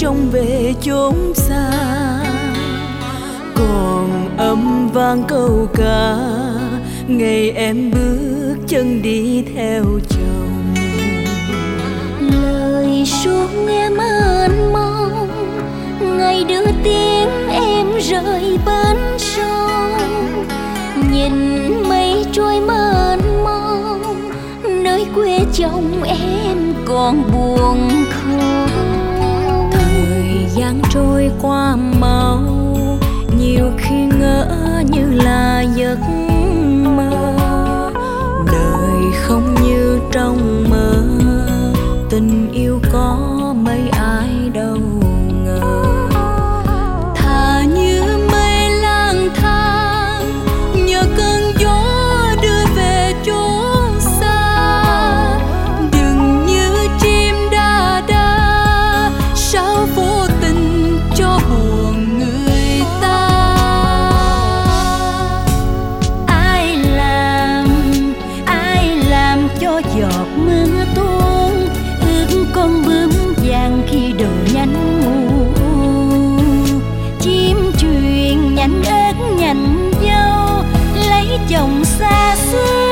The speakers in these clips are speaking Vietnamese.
sông về chốn xa, còn âm vang câu ca ngày em bước chân đi theo chồng. Lời ru nghe mênh mông, ngày đưa tiếng em rời bến sông. Nhìn mây trôi mênh mông, nơi quê chồng em còn buồn không. Thời gian trôi qua mau, nhiều khi ngỡ như là giấc mơ. Đời không như trong mơ, tình yêu có mấy ai đâu ngờ. Thà như mây lang thang, nhờ cơn gió đưa về chốn xa. Đừng như chim đa đa, sao vô tình cho buồn người ta. Ai làm cho giọt mưa tuôn, ướt con bướm vàng khi đồ nhánh mù. Chim truyền nhành ớt nhành dâu, lấy chồng xa xứ.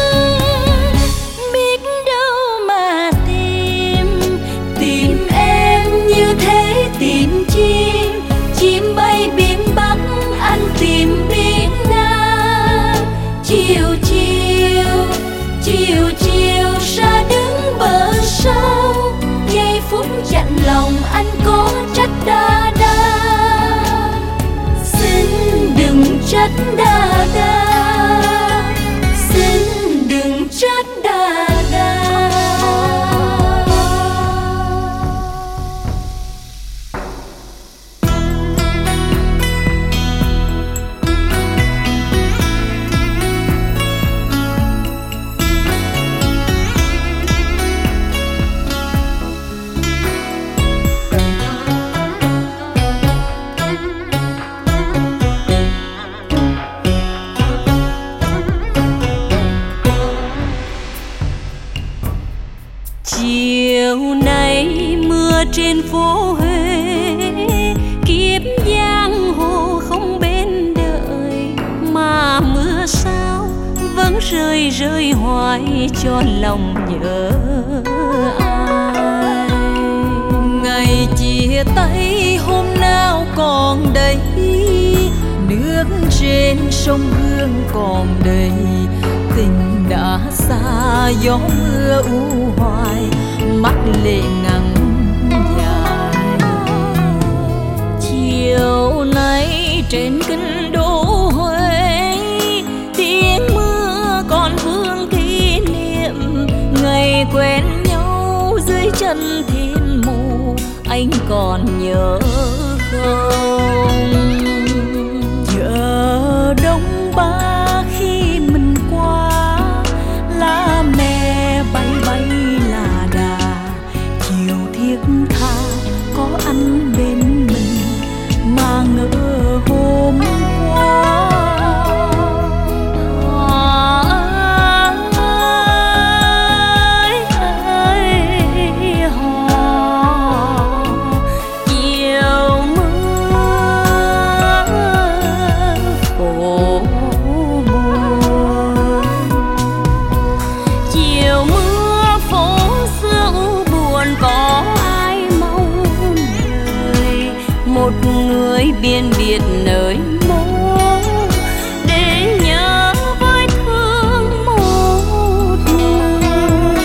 Biết đâu mà tìm em như thế tìm chim. Chim bay biển Bắc, anh tìm biển Nam. Chiều chiều ra đứng bờ sông, giây phút chạnh lòng anh có trách đa đa. Xin đừng trách đa đa, xin đừng trách đa đa. Chiều nay mưa trên phố Huế, kiếp giang hồ không bên đợi. Mà mưa sao vẫn rơi rơi hoài, cho lòng nhớ ai. Ngày chia tay hôm nào còn đây, nước trên sông Hương còn đầy. Tình đã xa gió mưa u hoài, mắt lệ ngắn dài. Chiều nay trên kinh đô Huế, tiếng mưa còn vương kỷ niệm. Ngày quen nhau dưới chân thiên mù, anh còn nhớ không? Chợ Đông Ba khi mình qua, lá me bay bay là đà. Chiều thiết tha có anh bên mình, mà ngỡ hôm qua. Biên biệt nơi mô, để nhớ với thương một người.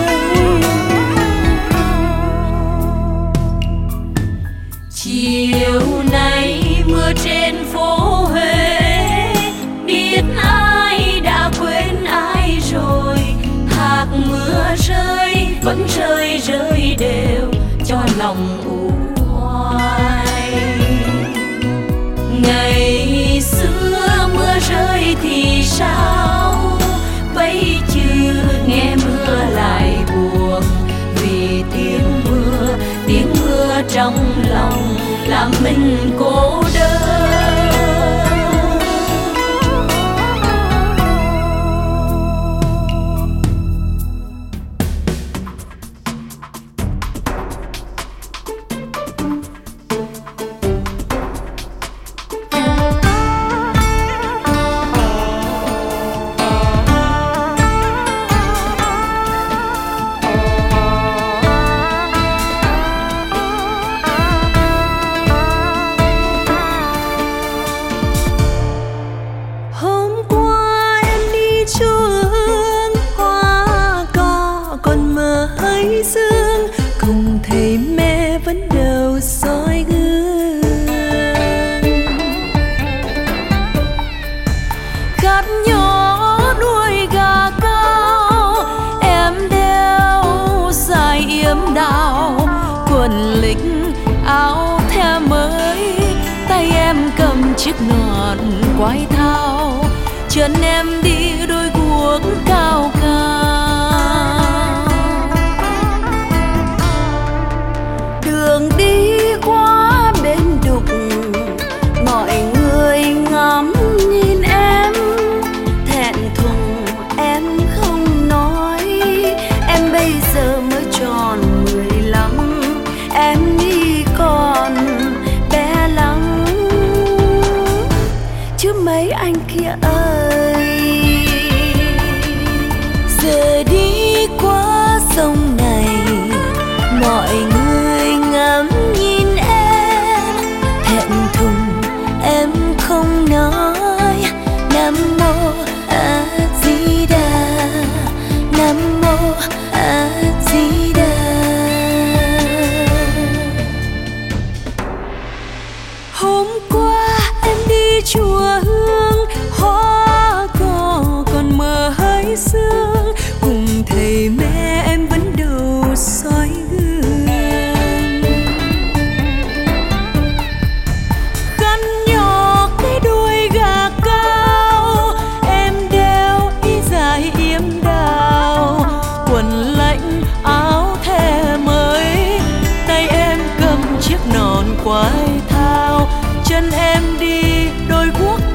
Chiều nay mưa trên phố Huế, biết ai đã quên ai rồi. Hạt mưa rơi vẫn rơi rơi đều, cho lòng u hoài. Ngày xưa mưa rơi thì sao, bây giờ nghe mưa lại buồn. Vì tiếng mưa trong lòng làm mình cô đơn. áo the mới, tay em cầm chiếc nón quai thao, chân em đi đôi guốc cao cao. Đường đi qua bên đục, mọi người ngắm nhìn em, thẹn thùng em không nói. Em bây giờ mới tròn 15, em đi còn bé lắm. Chứ mấy anh kia ơi, giờ đi qua sông này, mọi người ngắm nhìn em, thẹn thùng em không nói. Nam mô A Di Đà, Nam mô A Di Đà. Hôm qua em đi chùa Hương, hoa cỏ còn mờ hơi sương, cùng thầy mẹ em vẫn đầu soi gương. Khăn nhỏ cái đuôi gà cao, em đeo y dài yếm đào, quần lạnh áo the mới, tay em cầm chiếc nón quai thao, chân em đi đôi guốc